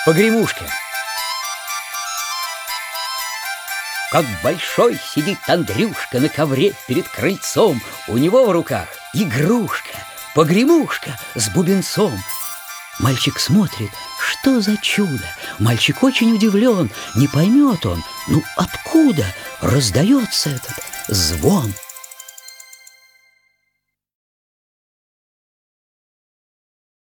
Погремушка. Как большой сидит Андрюшка на ковре перед крыльцом. У него в руках игрушка, погремушка с бубенцом. Мальчик смотрит, что за чудо. Мальчик очень удивлен, не поймет он, ну откуда раздается этот звон.